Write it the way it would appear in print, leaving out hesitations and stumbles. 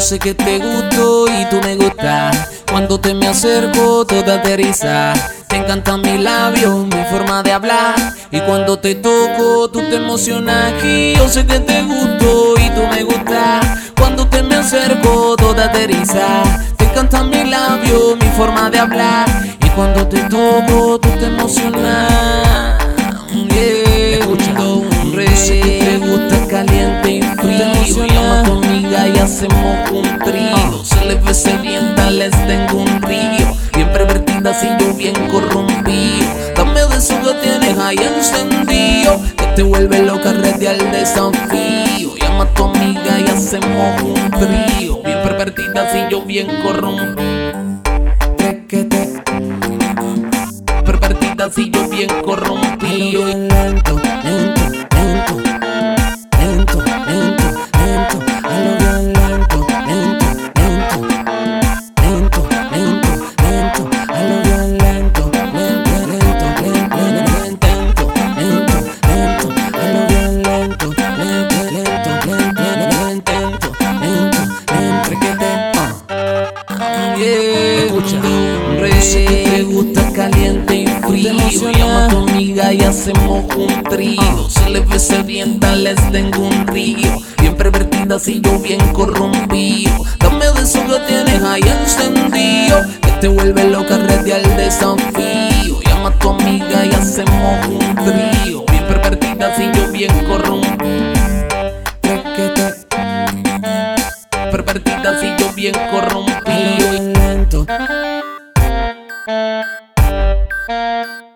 sé que te gusto y tú me gustas. Cuando te me acerco, todo aterriza. Te encantan mis labios, mi forma de hablar. Y cuando te toco, tú te emocionas. Y yo sé que te gusto y tú me gustas. Cuando te me acerco, todo aterriza. Te encantan mis labios, mi forma de hablar. Y cuando te toco, tú te emocionas. Sé que te gusta caliente y frío. Llama a tu amiga y hacemos un trío. Se les ve sedienta, les tengo un río. Bien pervertida, si yo bien corrompido. Dame de eso que tienes ahí encendido, que te vuelve loca, red al desafío. Llama a tu amiga y hacemos un trío. Bien pervertida, si yo bien corrompido. Pervertida, si yo bien corrompido. Lento, lento, lento, lento, lento, lento. Hazlo bien lento, lento, lento, lento, lento, lento. Hazlo bien lento, lento, lento, lento, lento, lento, lento. Hazlo bien lento, lento, lento, lento, lento, escucha, sé que te gusta caliente y frío. Llama a tu amiga y hacemos un trío. Se les ve sedienta, les tengo un río. Bien pervertida, si yo bien corrompido. Dame de eso que tienes ahí encendido, que te vuelve loca, red al desafío. Llama a tu amiga y hacemos un trío. Bien pervertida, si yo bien corrompido. Pervertida, si yo bien corrompido. Lento.